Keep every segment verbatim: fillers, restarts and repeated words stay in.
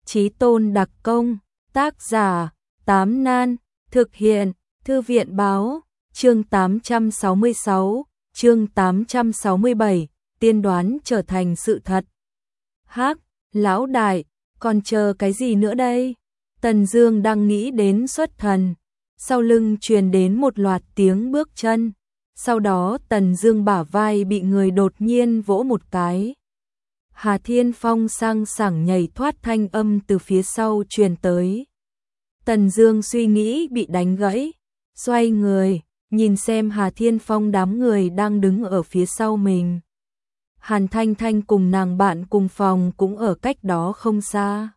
Chí tôn đặc công, tác giả, Tám Nan, thực hiện, Thư viện báo, chương tám trăm sáu mươi sáu, chương tám trăm sáu mươi bảy, tiên đoán trở thành sự thật. Hắc, lão đại, còn chờ cái gì nữa đây? Tần Dương đang nghĩ đến xuất thần, sau lưng truyền đến một loạt tiếng bước chân, sau đó Tần Dương bả vai bị người đột nhiên vỗ một cái. Hà Thiên Phong sang sảng nhảy thoát thanh âm từ phía sau truyền tới. Tần Dương suy nghĩ bị đánh gãy, xoay người, nhìn xem Hà Thiên Phong đám người đang đứng ở phía sau mình. Hàn Thanh Thanh cùng nàng bạn cùng phòng cũng ở cách đó không xa.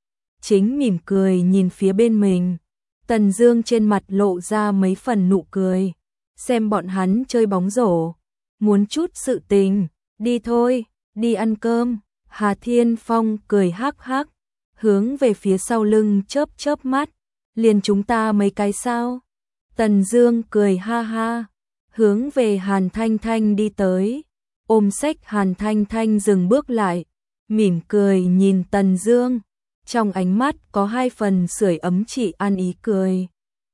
Chính mỉm cười nhìn phía bên mình. Tần Dương trên mặt lộ ra mấy phần nụ cười. Xem bọn hắn chơi bóng rổ. Muốn chút sự tình, đi thôi, đi ăn cơm. Hà Thiên Phong cười hắc hắc, hướng về phía sau lưng chớp chớp mắt. Liền chúng ta mấy cái sao? Tần Dương cười ha ha, hướng về Hàn Thanh Thanh đi tới. Ôm xách Hàn Thanh Thanh dừng bước lại, mỉm cười nhìn Tần Dương, trong ánh mắt có hai phần sưởi ấm chỉ an ý cười.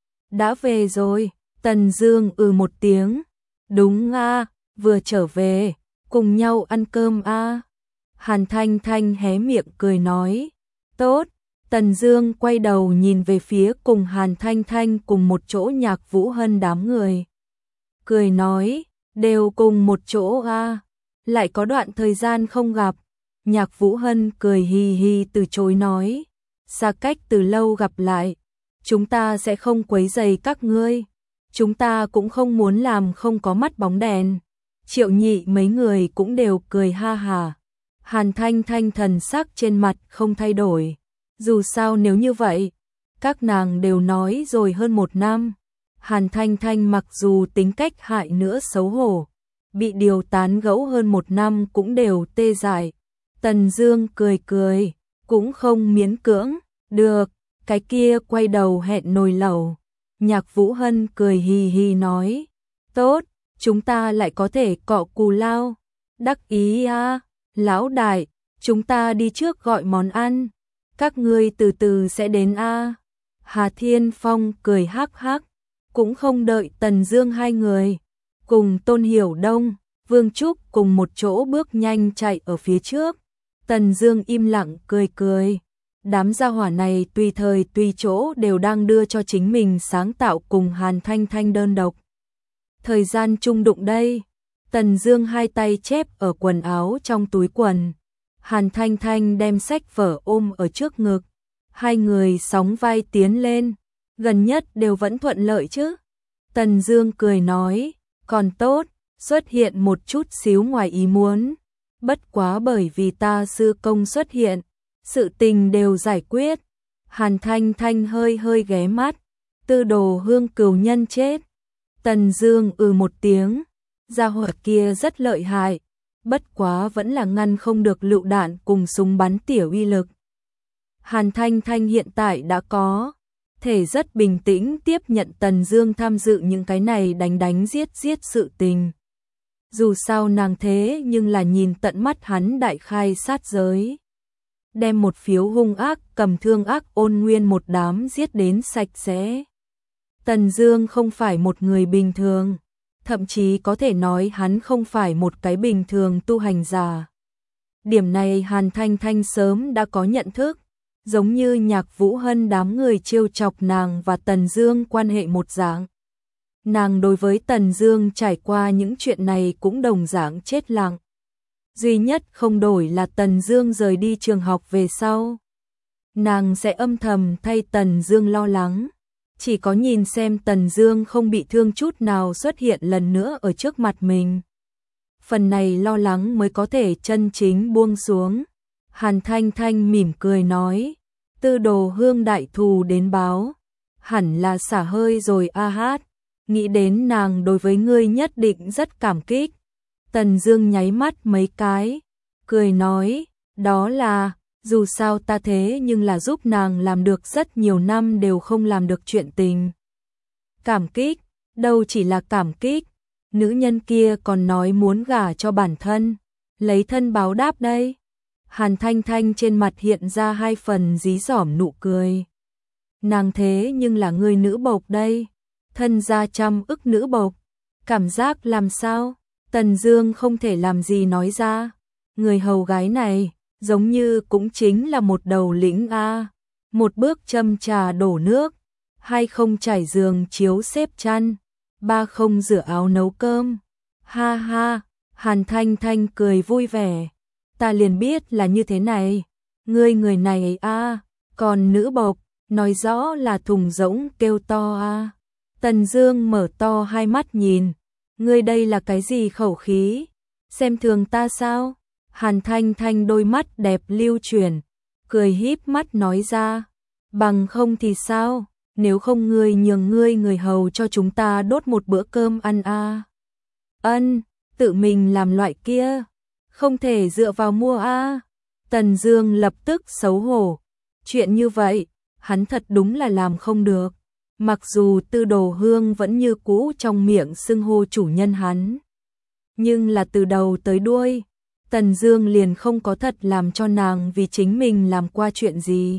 Đã về rồi, Tần Dương ừ một tiếng, đúng a, vừa trở về, cùng nhau ăn cơm a. Hàn Thanh Thanh hé miệng cười nói, tốt. Tần Dương quay đầu nhìn về phía cùng Hàn Thanh Thanh cùng một chỗ Nhạc Vũ Hân đám người. Cười nói, đều cùng một chỗ a, lại có đoạn thời gian không gặp. Nhạc Vũ Hân cười hì hì từ chối nói, xa cách từ lâu gặp lại, chúng ta sẽ không quấy rầy các ngươi, chúng ta cũng không muốn làm không có mắt bóng đèn. Triệu Nhị mấy người cũng đều cười ha hà. Hàn Thanh Thanh thần sắc trên mặt không thay đổi. Dù sao nếu như vậy, các nàng đều nói rồi hơn một năm. Hàn Thanh Thanh mặc dù tính cách hại nữa xấu hổ, bị điều tán gẫu hơn một năm cũng đều tê dại. Tần Dương cười cười, cũng không miễn cưỡng, được, cái kia quay đầu hẹn nồi lẩu. Nhạc Vũ Hân cười hì hì nói, tốt, chúng ta lại có thể cọ cù lao. Đắc ý a, lão đại, chúng ta đi trước gọi món ăn. Các ngươi từ từ sẽ đến a. Hà Thiên Phong cười hắc hắc, cũng không đợi Tần Dương hai người, cùng Tôn Hiểu Đông, Vương Trúc cùng một chỗ bước nhanh chạy ở phía trước. Tần Dương im lặng cười cười. Đám gia hỏa này tùy thời tùy chỗ đều đang đưa cho chính mình sáng tạo cùng Hàn Thanh Thanh đơn độc. Thời gian chung đụng đây. Tần Dương hai tay chép ở quần áo trong túi quần. Hàn Thanh Thanh đem sách vở ôm ở trước ngực, hai người sóng vai tiến lên, gần nhất đều vẫn thuận lợi chứ. Tần Dương cười nói, còn tốt, xuất hiện một chút xíu ngoài ý muốn, bất quá bởi vì ta sư công xuất hiện, sự tình đều giải quyết. Hàn Thanh Thanh hơi hơi ghé mắt, Tư Đồ Hương cừu nhân chết. Tần Dương ừ một tiếng, gia hỏa kia rất lợi hại. Bất quá vẫn là ngăn không được lựu đạn cùng súng bắn tỉa uy lực. Hàn Thanh Thanh hiện tại đã có thể rất bình tĩnh tiếp nhận Tần Dương tham dự những cái này đánh đánh giết giết sự tình. Dù sao nàng thế nhưng là nhìn tận mắt hắn đại khai sát giới. Đem một phiếu hung ác cầm thương ác ôn nguyên một đám giết đến sạch sẽ. Tần Dương không phải một người bình thường. Thậm chí có thể nói hắn không phải một cái bình thường tu hành giả. Điểm này Hàn Thanh Thanh sớm đã có nhận thức, giống như Nhạc Vũ Hân đám người trêu chọc nàng và Tần Dương quan hệ một dạng. Nàng đối với Tần Dương trải qua những chuyện này cũng đồng dạng chết lặng. Duy nhất không đổi là Tần Dương rời đi trường học về sau. Nàng sẽ âm thầm thay Tần Dương lo lắng. Chỉ có nhìn xem Tần Dương không bị thương chút nào xuất hiện lần nữa ở trước mặt mình. Phần này lo lắng mới có thể chân chính buông xuống. Hàn Thanh Thanh mỉm cười nói, Tư Đồ Hương đại thù đến báo, hẳn là xả hơi rồi a hát, nghĩ đến nàng đối với ngươi nhất định rất cảm kích. Tần Dương nháy mắt mấy cái, cười nói, đó là, dù sao ta thế nhưng là giúp nàng làm được rất nhiều năm đều không làm được chuyện tình. Cảm kích, đâu chỉ là cảm kích, nữ nhân kia còn nói muốn gả cho bản thân, lấy thân báo đáp đây. Hàn Thanh Thanh trên mặt hiện ra hai phần dí dỏm nụ cười. Nàng thế nhưng là người nữ bộc đây, thân gia trăm ức nữ bộc, cảm giác làm sao? Tần Dương không thể làm gì nói ra, người hầu gái này giống như cũng chính là một đầu lĩnh a, một bước châm trà đổ nước, hai không trải giường chiếu xếp chăn, ba không rửa áo nấu cơm. Ha ha, Hàn Thanh Thanh cười vui vẻ, ta liền biết là như thế này, ngươi người này a, còn nữ bộc, nói rõ là thùng rỗng kêu to a. Tần Dương mở to hai mắt nhìn, ngươi đây là cái gì khẩu khí, xem thường ta sao? Hàn Thanh Thanh đôi mắt đẹp lưu chuyển, cười híp mắt nói ra, bằng không thì sao, nếu không ngươi nhường ngươi người hầu cho chúng ta đốt một bữa cơm ăn a. Ân, tự mình làm loại kia, không thể dựa vào mua a. Tần Dương lập tức xấu hổ, chuyện như vậy, hắn thật đúng là làm không được. Mặc dù Tư Đồ Hương vẫn như cũ trong miệng xưng hô chủ nhân hắn, nhưng là từ đầu tới đuôi, Tần Dương liền không có thật làm cho nàng vì chính mình làm qua chuyện gì.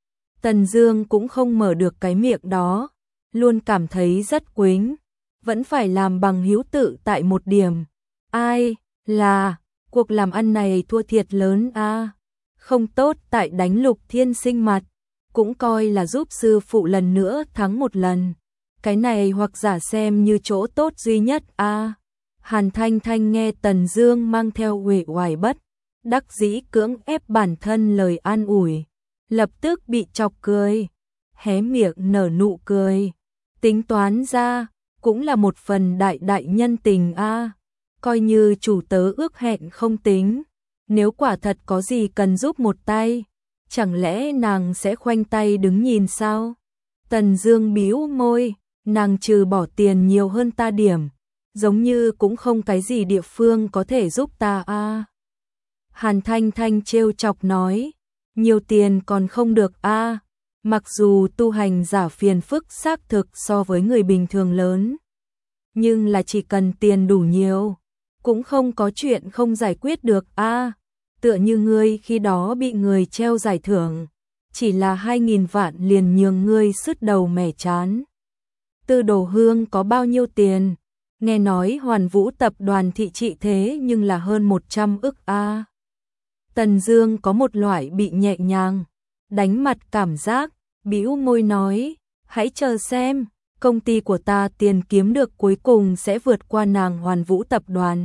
Tần Dương cũng không mở được cái miệng đó, luôn cảm thấy rất quĩnh, vẫn phải làm bằng hữu tự tại một điểm. Ai, là, cuộc làm ăn này thua thiệt lớn a, không tốt tại đánh Lục Thiên Sinh mặt, cũng coi là giúp sư phụ lần nữa thắng một lần. Cái này hoặc giả xem như chỗ tốt duy nhất a. Hàn Thanh Thanh nghe Tần Dương mang theo uể oải bất đắc dĩ cưỡng ép bản thân lời an ủi, lập tức bị chọc cười, hé miệng nở nụ cười. Tính toán ra, cũng là một phần đại đại nhân tình a, coi như chủ tớ ước hẹn không tính, nếu quả thật có gì cần giúp một tay, chẳng lẽ nàng sẽ khoanh tay đứng nhìn sao? Tần Dương bĩu môi, nàng trừ bỏ tiền nhiều hơn ta điểm, giống như cũng không cái gì địa phương có thể giúp ta a. Hàn Thanh Thanh trêu chọc nói, nhiều tiền còn không được a, mặc dù tu hành giả phiền phức xác thực so với người bình thường lớn, nhưng là chỉ cần tiền đủ nhiều, cũng không có chuyện không giải quyết được a. Tựa như ngươi khi đó bị người treo giải thưởng, chỉ là hai nghìn vạn liền nhường ngươi sứt đầu mẻ chán. Tư Đồ Hương có bao nhiêu tiền? Nghe nói Hoàn Vũ tập đoàn thị trị thế nhưng là hơn một trăm ức a. Tần Dương có một loại bị nhẹ nhàng đánh mặt cảm giác, bĩu môi nói, hãy chờ xem, công ty của ta tiền kiếm được cuối cùng sẽ vượt qua nàng Hoàn Vũ tập đoàn.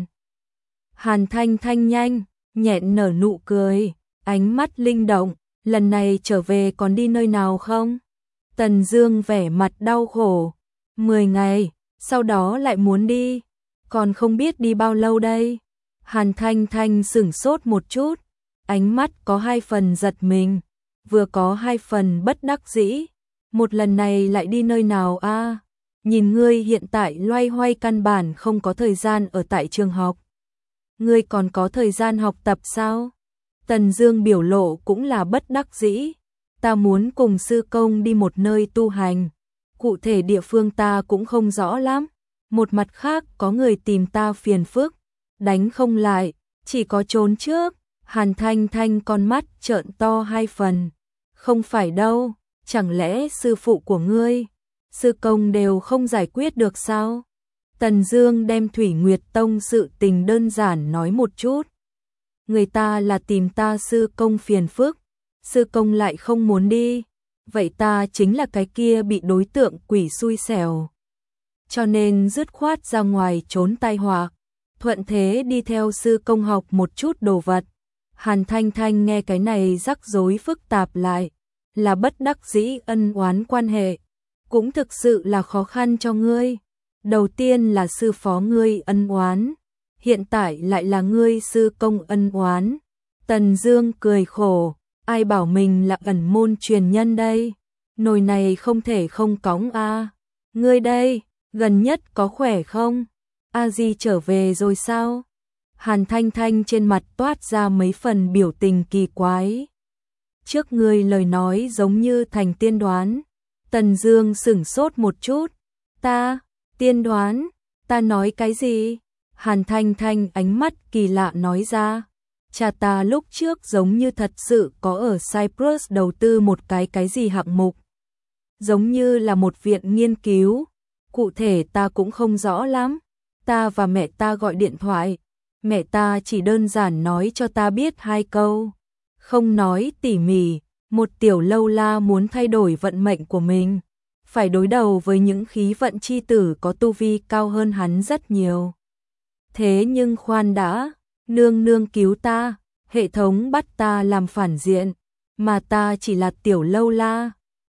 Hàn Thanh Thanh nhanh nhẹn nở nụ cười, ánh mắt linh động, lần này trở về còn đi nơi nào không? Tần Dương vẻ mặt đau khổ, mười ngày, sau đó lại muốn đi, còn không biết đi bao lâu đây. Hàn Thanh Thanh sửng sốt một chút, ánh mắt có hai phần giật mình, vừa có hai phần bất đắc dĩ, một lần này lại đi nơi nào a? Nhìn ngươi hiện tại loay hoay căn bản không có thời gian ở tại trường học. Ngươi còn có thời gian học tập sao? Tần Dương biểu lộ cũng là bất đắc dĩ, ta muốn cùng sư công đi một nơi tu hành, cụ thể địa phương ta cũng không rõ lắm, một mặt khác có người tìm ta phiền phức, đánh không lại, chỉ có trốn trước. Hàn Thanh Thanh con mắt trợn to hai phần, không phải đâu, chẳng lẽ sư phụ của ngươi, sư công đều không giải quyết được sao? Tần Dương đem Thủy Nguyệt Tông sự tình đơn giản nói một chút. Người ta là tìm ta sư công phiền phức, sư công lại không muốn đi, vậy ta chính là cái kia bị đối tượng quỷ xui xẻo. Cho nên dứt khoát ra ngoài trốn tai họa, thuận thế đi theo sư công học một chút đồ vật. Hàn Thanh Thanh nghe cái này rắc rối phức tạp lại, là bất đắc dĩ ân oán quan hệ, cũng thực sự là khó khăn cho ngươi. Đầu tiên là sư phó ngươi ân oán, hiện tại lại là ngươi sư công ân oán. Tần Dương cười khổ, ai bảo mình là ẩn môn truyền nhân đây, nồi này không thể không cõng a. Ngươi đây, gần nhất có khỏe không? A Di trở về rồi sao? Hàn Thanh Thanh trên mặt toát ra mấy phần biểu tình kỳ quái. Trước ngươi lời nói giống như thành tiên đoán. Tần Dương sững sốt một chút. Ta, tiên đoán, ta nói cái gì? Hàn Thanh Thanh ánh mắt kỳ lạ nói ra. cha ta lúc trước giống như thật sự có ở Cyprus đầu tư một cái cái gì hạng mục. Giống như là một viện nghiên cứu, cụ thể ta cũng không rõ lắm. Ta và mẹ ta gọi điện thoại, mẹ ta chỉ đơn giản nói cho ta biết hai câu, không nói tỉ mỉ, một tiểu lâu la muốn thay đổi vận mệnh của mình, phải đối đầu với những khí vận chi tử có tu vi cao hơn hắn rất nhiều. Thế nhưng khoan đã, nương nương cứu ta, hệ thống bắt ta làm phản diện, mà ta chỉ là tiểu lâu la,